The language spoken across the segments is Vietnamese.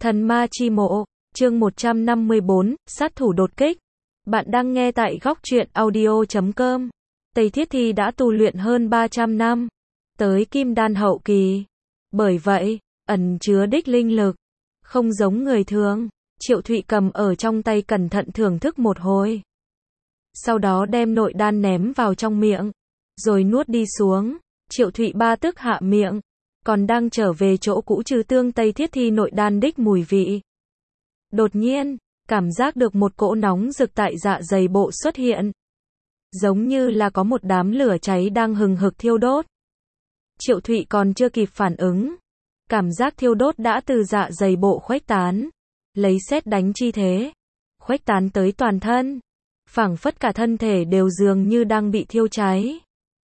Thần ma chi mộ, chương 154, sát thủ đột kích. Bạn đang nghe tại góc truyện audio.com. Tây Thiết Thi đã tu luyện hơn 300 năm, tới kim đan hậu kỳ. Bởi vậy, ẩn chứa đích linh lực, không giống người thường. Triệu Thụy cầm ở trong tay cẩn thận thưởng thức một hồi. Sau đó đem nội đan ném vào trong miệng, rồi nuốt đi xuống. Triệu Thụy ba tức hạ miệng, còn đang trở về chỗ cũ trừ tương Tây Thiết Thi nội đan đích mùi vị. Đột nhiên, cảm giác được một cỗ nóng rực tại dạ dày bộ xuất hiện. Giống như là có một đám lửa cháy đang hừng hực thiêu đốt. Triệu Thụy còn chưa kịp phản ứng. Cảm giác thiêu đốt đã từ dạ dày bộ khuếch tán. Lấy sét đánh chi thế. Khuếch tán tới toàn thân. Phảng phất cả thân thể đều dường như đang bị thiêu cháy.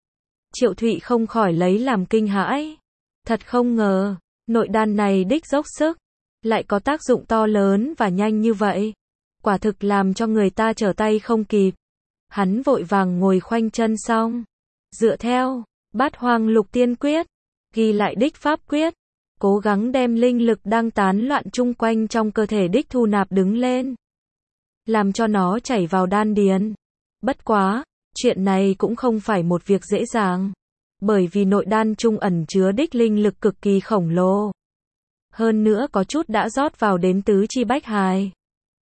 Triệu Thụy không khỏi lấy làm kinh hãi. Thật không ngờ, nội đan này đích dốc sức, lại có tác dụng to lớn và nhanh như vậy. Quả thực làm cho người ta trở tay không kịp. Hắn vội vàng ngồi khoanh chân xong. Dựa theo, Bát Hoang Lục Tiên Quyết, ghi lại đích pháp quyết. Cố gắng đem linh lực đang tán loạn chung quanh trong cơ thể đích thu nạp đứng lên. Làm cho nó chảy vào đan điền. Bất quá, chuyện này cũng không phải một việc dễ dàng. Bởi vì nội đan trung ẩn chứa đích linh lực cực kỳ khổng lồ. Hơn nữa có chút đã rót vào đến tứ chi bách hài.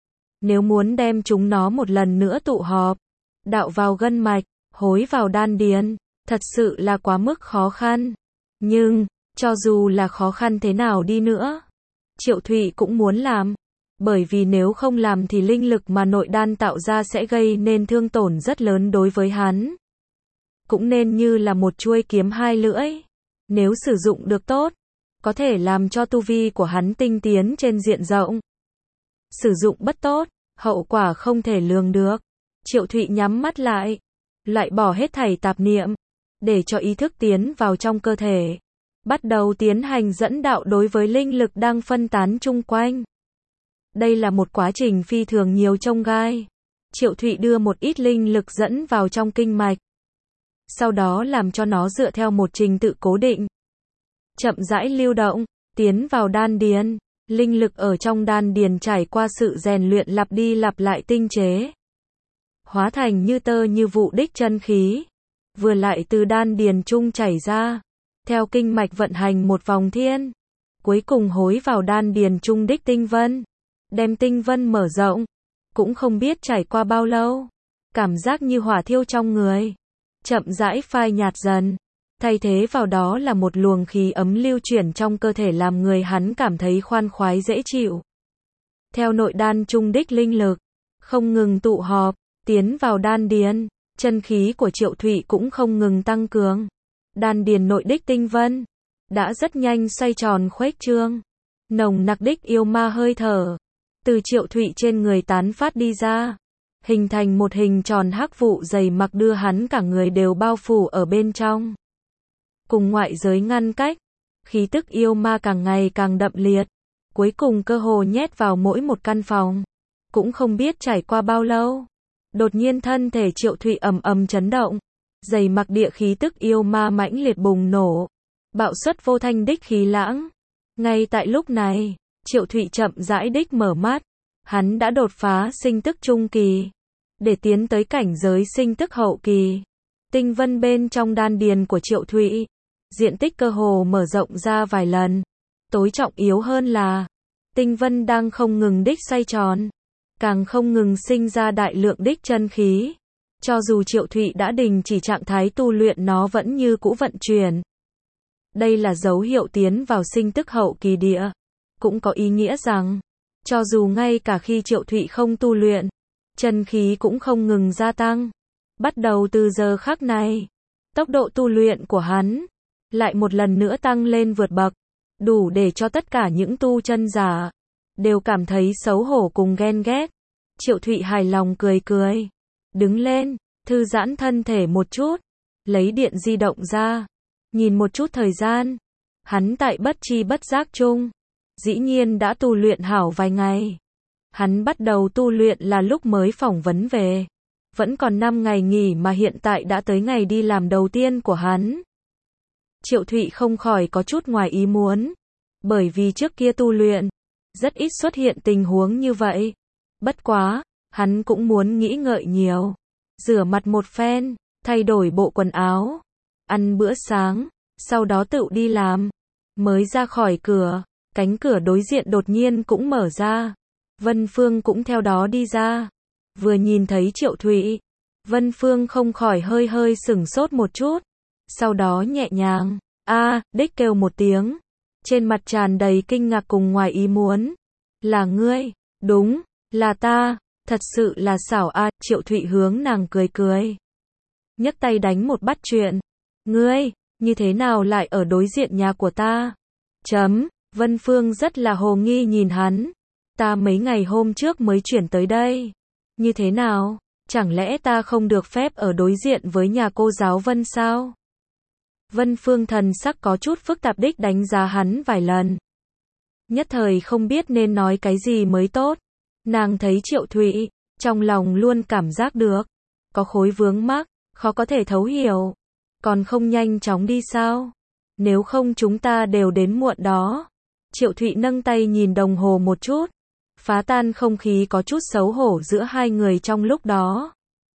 Nếu muốn đem chúng nó một lần nữa tụ họp, đạo vào gân mạch, hối vào đan điền, thật sự là quá mức khó khăn. Nhưng, cho dù là khó khăn thế nào đi nữa, Triệu Thụy cũng muốn làm. Bởi vì nếu không làm thì linh lực mà nội đan tạo ra sẽ gây nên thương tổn rất lớn đối với hắn. Cũng nên như là một chuôi kiếm hai lưỡi. Nếu sử dụng được tốt, có thể làm cho tu vi của hắn tinh tiến trên diện rộng. Sử dụng bất tốt, hậu quả không thể lường được. Triệu Thụy nhắm mắt lại, loại bỏ hết thảy tạp niệm, để cho ý thức tiến vào trong cơ thể. Bắt đầu tiến hành dẫn đạo đối với linh lực đang phân tán chung quanh. Đây là một quá trình phi thường nhiều chông gai. Triệu Thụy đưa một ít linh lực dẫn vào trong kinh mạch. Sau đó làm cho nó dựa theo một trình tự cố định. Chậm rãi lưu động, tiến vào đan điền. Linh lực ở trong đan điền trải qua sự rèn luyện lặp đi lặp lại tinh chế. Hóa thành như tơ như vụ đích chân khí. Vừa lại từ đan điền trung chảy ra. Theo kinh mạch vận hành một vòng thiên. Cuối cùng hối vào đan điền trung đích tinh vân. Đem tinh vân mở rộng. Cũng không biết trải qua bao lâu. Cảm giác như hỏa thiêu trong người. Chậm rãi phai nhạt dần. Thay thế vào đó là một luồng khí ấm lưu chuyển trong cơ thể làm người hắn cảm thấy khoan khoái dễ chịu. Theo nội đan trung đích linh lực, không ngừng tụ họp, tiến vào đan điền, chân khí của Triệu Thụy cũng không ngừng tăng cường. Đan điền nội đích tinh vân, đã rất nhanh xoay tròn khuếch trương. Nồng nặc đích yêu ma hơi thở, từ Triệu Thụy trên người tán phát đi ra. Hình thành một hình tròn hắc vụ dày mặc đưa hắn cả người đều bao phủ ở bên trong. Cùng ngoại giới ngăn cách, khí tức yêu ma càng ngày càng đậm liệt. Cuối cùng cơ hồ nhét vào mỗi một căn phòng. Cũng không biết trải qua bao lâu. Đột nhiên thân thể Triệu Thụy ầm ầm chấn động. Dày mặc địa khí tức yêu ma mãnh liệt bùng nổ. Bạo xuất vô thanh đích khí lãng. Ngay tại lúc này, Triệu Thụy chậm rãi đích mở mắt. Hắn đã đột phá sinh tức trung kỳ. Để tiến tới cảnh giới sinh tức hậu kỳ. Tinh vân bên trong đan điền của Triệu Thụy. Diện tích cơ hồ mở rộng ra vài lần. Tối trọng yếu hơn là, tinh vân đang không ngừng đích xoay tròn. Càng không ngừng sinh ra đại lượng đích chân khí. Cho dù Triệu Thụy đã đình chỉ trạng thái tu luyện nó vẫn như cũ vận chuyển. Đây là dấu hiệu tiến vào sinh tức hậu kỳ địa. Cũng có ý nghĩa rằng, cho dù ngay cả khi Triệu Thụy không tu luyện, chân khí cũng không ngừng gia tăng. Bắt đầu từ giờ khắc này, tốc độ tu luyện của hắn lại một lần nữa tăng lên vượt bậc, đủ để cho tất cả những tu chân giả đều cảm thấy xấu hổ cùng ghen ghét. Triệu Thụy hài lòng cười cười, đứng lên, thư giãn thân thể một chút, lấy điện di động ra, nhìn một chút thời gian. Hắn tại bất tri bất giác chung, dĩ nhiên đã tu luyện hảo vài ngày. Hắn bắt đầu tu luyện là lúc mới phỏng vấn về. Vẫn còn 5 ngày nghỉ mà hiện tại đã tới ngày đi làm đầu tiên của hắn. Triệu Thụy không khỏi có chút ngoài ý muốn. Bởi vì trước kia tu luyện, rất ít xuất hiện tình huống như vậy. Bất quá, hắn cũng muốn nghĩ ngợi nhiều. Rửa mặt một phen, thay đổi bộ quần áo, ăn bữa sáng, sau đó tự đi làm. Mới ra khỏi cửa, cánh cửa đối diện đột nhiên cũng mở ra. Vân Phương cũng theo đó đi ra. Vừa nhìn thấy Triệu Thụy, Vân Phương không khỏi hơi hơi sửng sốt một chút. Sau đó nhẹ nhàng, đích kêu một tiếng. Trên mặt tràn đầy kinh ngạc cùng ngoài ý muốn. Là ngươi? Đúng, là ta, thật sự là xảo a. Triệu Thụy hướng nàng cười cười. Nhấc tay đánh một bắt chuyện. Ngươi, như thế nào lại ở đối diện nhà của ta? Vân Phương rất là hồ nghi nhìn hắn. Ta mấy ngày hôm trước mới chuyển tới đây. Như thế nào? Chẳng lẽ ta không được phép ở đối diện với nhà cô giáo Vân sao? Vân Phương thần sắc có chút phức tạp đích đánh giá hắn vài lần. Nhất thời không biết nên nói cái gì mới tốt. Nàng thấy Triệu Thụy, trong lòng luôn cảm giác được. Có khối vướng mắc, khó có thể thấu hiểu. Còn không nhanh chóng đi sao? Nếu không chúng ta đều đến muộn đó. Triệu Thụy nâng tay nhìn đồng hồ một chút. Phá tan không khí có chút xấu hổ giữa hai người trong lúc đó.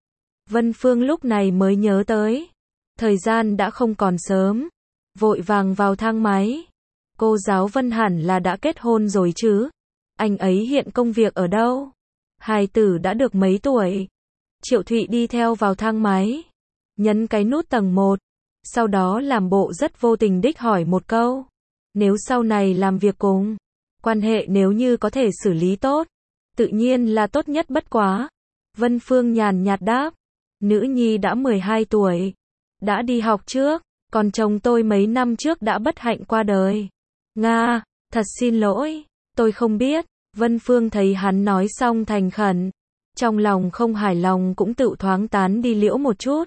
Vân Phương lúc này mới nhớ tới. Thời gian đã không còn sớm. Vội vàng vào thang máy. Cô giáo Vân hẳn là đã kết hôn rồi chứ. Anh ấy hiện công việc ở đâu? Hài tử đã được mấy tuổi? Triệu Thụy đi theo vào thang máy. Nhấn cái nút tầng 1. Sau đó làm bộ rất vô tình đích hỏi một câu. Nếu sau này làm việc cùng, quan hệ nếu như có thể xử lý tốt, tự nhiên là tốt nhất bất quá. Vân Phương nhàn nhạt đáp. Nữ nhi đã 12 tuổi. Đã đi học trước, còn chồng tôi mấy năm trước đã bất hạnh qua đời. Nga, thật xin lỗi, tôi không biết. Vân Phương thấy hắn nói xong thành khẩn. Trong lòng không hài lòng cũng tự thoáng tán đi liễu một chút.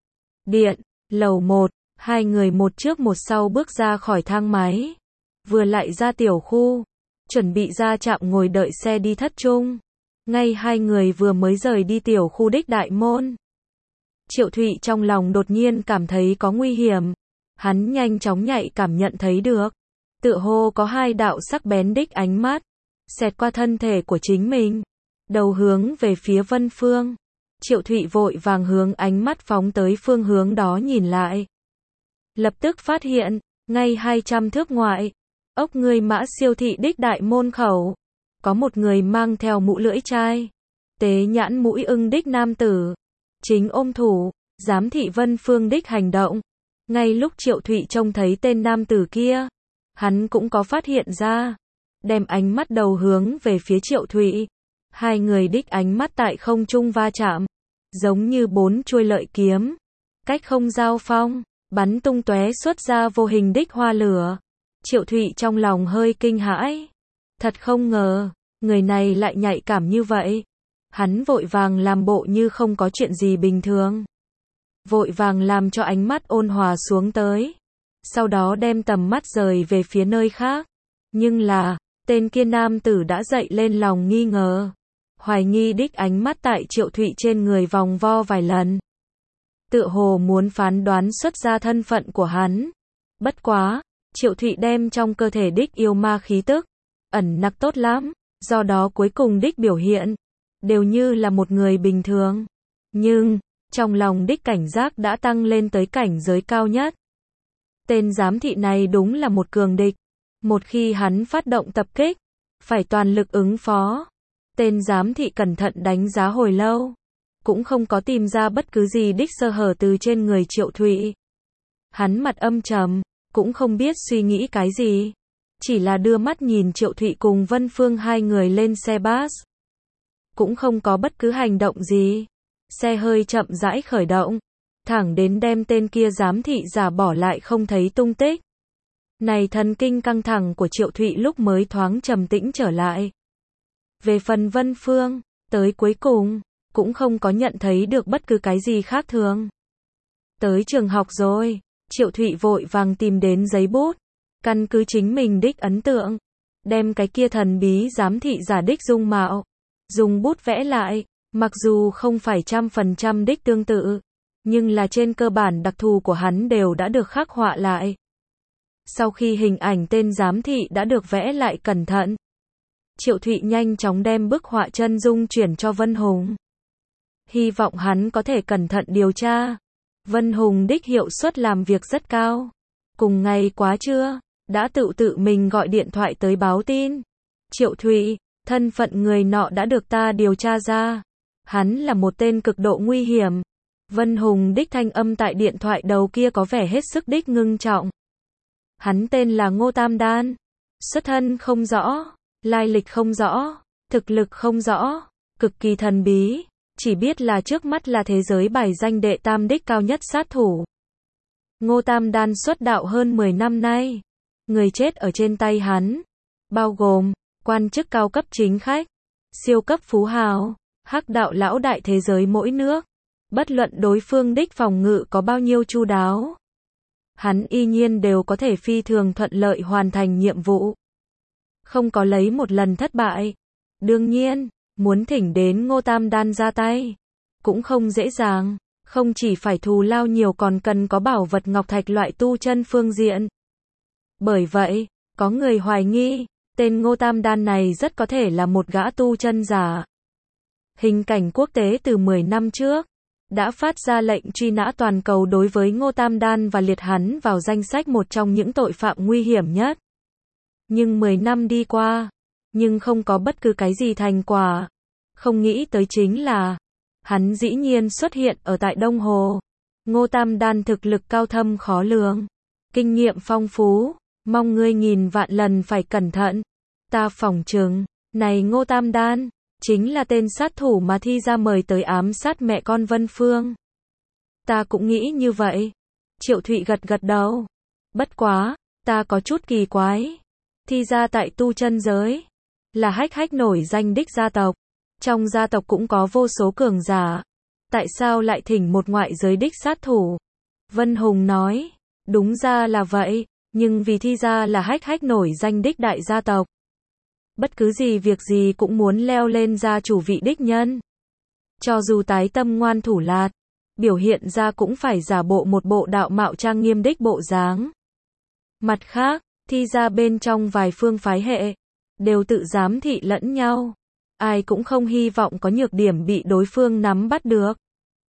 Điện, lầu 1, hai người một trước một sau bước ra khỏi thang máy. Vừa lại ra tiểu khu, chuẩn bị ra trạm ngồi đợi xe đi thất trung. Ngay hai người vừa mới rời đi tiểu khu đích đại môn. Triệu Thụy trong lòng đột nhiên cảm thấy có nguy hiểm. Hắn nhanh chóng nhạy cảm nhận thấy được. Tựa hồ có hai đạo sắc bén đích ánh mắt xẹt qua thân thể của chính mình. Đầu hướng về phía Vân Phương. Triệu Thụy vội vàng hướng ánh mắt phóng tới phương hướng đó nhìn lại. Lập tức phát hiện, ngay 200 thước ngoại, ốc người Mã siêu thị đích đại môn khẩu. Có một người mang theo mũ lưỡi chai. Tế nhãn mũi ưng đích nam tử. Chính ôm thủ, giám thị Vân Phương đích hành động. Ngay lúc Triệu Thụy trông thấy tên nam tử kia, hắn cũng có phát hiện ra. Đem ánh mắt đầu hướng về phía Triệu Thụy. Hai người đích ánh mắt tại không trung va chạm. Giống như 4 chuôi lợi kiếm. Cách không giao phong, bắn tung tóe xuất ra vô hình đích hoa lửa. Triệu Thụy trong lòng hơi kinh hãi. Thật không ngờ, người này lại nhạy cảm như vậy. Hắn vội vàng làm bộ như không có chuyện gì bình thường. Vội vàng làm cho ánh mắt ôn hòa xuống tới. Sau đó đem tầm mắt rời về phía nơi khác. Nhưng là, tên kia nam tử đã dậy lên lòng nghi ngờ. Hoài nghi đích ánh mắt tại Triệu Thụy trên người vòng vo vài lần. Tựa hồ muốn phán đoán xuất ra thân phận của hắn. Bất quá, Triệu Thụy đem trong cơ thể đích yêu ma khí tức ẩn nặc tốt lắm, do đó cuối cùng đích biểu hiện đều như là một người bình thường. Nhưng, trong lòng đích cảnh giác đã tăng lên tới cảnh giới cao nhất. Tên giám thị này đúng là một cường địch. Một khi hắn phát động tập kích, phải toàn lực ứng phó. Tên giám thị cẩn thận đánh giá hồi lâu, cũng không có tìm ra bất cứ gì đích sơ hở từ trên người Triệu Thụy. Hắn mặt âm trầm, cũng không biết suy nghĩ cái gì. Chỉ là đưa mắt nhìn Triệu Thụy cùng Vân Phương hai người lên xe bus. Cũng không có bất cứ hành động gì. Xe hơi chậm rãi khởi động, thẳng đến đem tên kia giám thị giả bỏ lại không thấy tung tích. Này thần kinh căng thẳng của Triệu Thụy lúc mới thoáng trầm tĩnh trở lại. Về phần Vân Phương, tới cuối cùng, cũng không có nhận thấy được bất cứ cái gì khác thường. Tới trường học rồi, Triệu Thụy vội vàng tìm đến giấy bút, căn cứ chính mình đích ấn tượng, đem cái kia thần bí giám thị giả đích dung mạo, dùng bút vẽ lại, mặc dù không phải 100% đích tương tự, nhưng là trên cơ bản đặc thù của hắn đều đã được khắc họa lại. Sau khi hình ảnh tên giám thị đã được vẽ lại cẩn thận, Triệu Thụy nhanh chóng đem bức họa chân dung chuyển cho Vân Hùng. Hy vọng hắn có thể cẩn thận điều tra. Vân Hùng đích hiệu suất làm việc rất cao. Cùng ngày quá trưa, đã tự mình gọi điện thoại tới báo tin. Triệu Thụy, thân phận người nọ đã được ta điều tra ra. Hắn là một tên cực độ nguy hiểm. Vân Hùng đích thanh âm tại điện thoại đầu kia có vẻ hết sức đích ngưng trọng. Hắn tên là Ngô Tam Đan. Xuất thân không rõ, lai lịch không rõ, thực lực không rõ, cực kỳ thần bí. Chỉ biết là trước mắt là thế giới bài danh đệ tam đích cao nhất sát thủ. Ngô Tam Đan xuất đạo hơn 10 năm nay. Người chết ở trên tay hắn, bao gồm quan chức cao cấp chính khách, siêu cấp phú hào, hắc đạo lão đại thế giới mỗi nước. Bất luận đối phương đích phòng ngự có bao nhiêu chu đáo, hắn y nhiên đều có thể phi thường thuận lợi hoàn thành nhiệm vụ. Không có lấy một lần thất bại. Đương nhiên, muốn thỉnh đến Ngô Tam Đan ra tay, cũng không dễ dàng. Không chỉ phải thù lao nhiều còn cần có bảo vật ngọc thạch loại tu chân phương diện. Bởi vậy, có người hoài nghi, tên Ngô Tam Đan này rất có thể là một gã tu chân giả. Hình cảnh quốc tế từ 10 năm trước đã phát ra lệnh truy nã toàn cầu đối với Ngô Tam Đan và liệt hắn vào danh sách một trong những tội phạm nguy hiểm nhất. Nhưng 10 năm đi qua, nhưng không có bất cứ cái gì thành quả. Không nghĩ tới chính là, hắn dĩ nhiên xuất hiện ở tại Đông Hồ. Ngô Tam Đan thực lực cao thâm khó lường, kinh nghiệm phong phú, mong ngươi nghìn vạn lần phải cẩn thận. Ta phỏng chừng, này Ngô Tam Đan, chính là tên sát thủ mà Thi Gia mời tới ám sát mẹ con Vân Phương. Ta cũng nghĩ như vậy. Triệu Thụy gật gật đầu. Bất quá, ta có chút kỳ quái. Thi Gia tại tu chân giới, là hách nổi danh đích gia tộc. Trong gia tộc cũng có vô số cường giả. Tại sao lại thỉnh một ngoại giới đích sát thủ? Vân Hùng nói, đúng ra là vậy, nhưng vì Thi Gia là hách nổi danh đích đại gia tộc. Bất cứ gì việc gì cũng muốn leo lên gia chủ vị đích nhân. Cho dù tái tâm ngoan thủ lạt, biểu hiện ra cũng phải giả bộ một bộ đạo mạo trang nghiêm đích bộ dáng. Mặt khác, Thi Gia bên trong vài phương phái hệ, đều tự giám thị lẫn nhau. Ai cũng không hy vọng có nhược điểm bị đối phương nắm bắt được.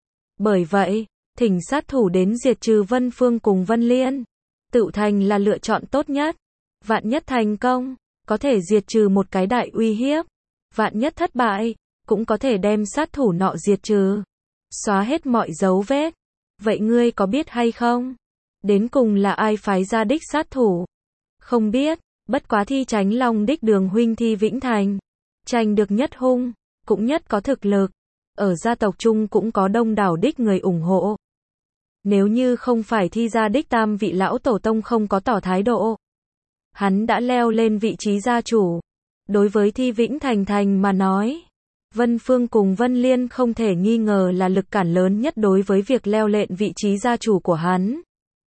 Bởi vậy, thỉnh sát thủ đến diệt trừ Vân Phương cùng Vân Liên, tự thành là lựa chọn tốt nhất. Vạn nhất thành công, có thể diệt trừ một cái đại uy hiếp. Vạn nhất thất bại, cũng có thể đem sát thủ nọ diệt trừ, xóa hết mọi dấu vết. Vậy ngươi có biết hay không? Đến cùng là ai phái ra đích sát thủ? Không biết, bất quá Thi Chánh Long đích Đường huynh Thi Vĩnh Thành. Tranh được nhất hung, cũng nhất có thực lực. Ở gia tộc chung cũng có đông đảo đích người ủng hộ. Nếu như không phải Thi Gia đích tam vị lão tổ tông không có tỏ thái độ, hắn đã leo lên vị trí gia chủ. Đối với Thi Vĩnh Thành mà nói, Vân Phương cùng Vân Liên không thể nghi ngờ là lực cản lớn nhất đối với việc leo lên vị trí gia chủ của hắn.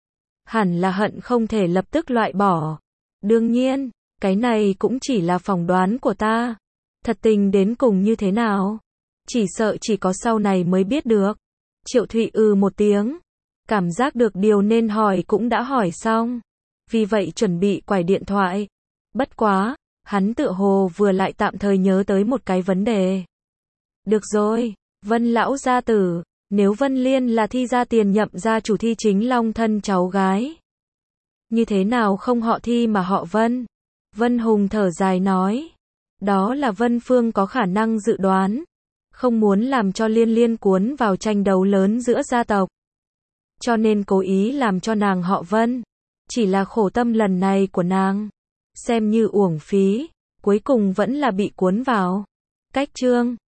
Hẳn là hận không thể lập tức loại bỏ. Đương nhiên, cái này cũng chỉ là phỏng đoán của ta. Thật tình đến cùng như thế nào? Chỉ sợ chỉ có sau này mới biết được. Triệu Thụy một tiếng. Cảm giác được điều nên hỏi cũng đã hỏi xong. Vì vậy chuẩn bị quải điện thoại. Bất quá, hắn tựa hồ vừa lại tạm thời nhớ tới một cái vấn đề. Được rồi, Vân lão gia tử, nếu Vân Liên là Thi Gia tiền nhậm gia chủ Thi Chính Long thân cháu gái, như thế nào không họ Thi mà họ Vân? Vân Hùng thở dài nói, đó là Vân Phương có khả năng dự đoán, không muốn làm cho Liên cuốn vào tranh đấu lớn giữa gia tộc, cho nên cố ý làm cho nàng họ Vân. Chỉ là khổ tâm lần này của nàng, xem như uổng phí, cuối cùng vẫn là bị cuốn vào. Cách chương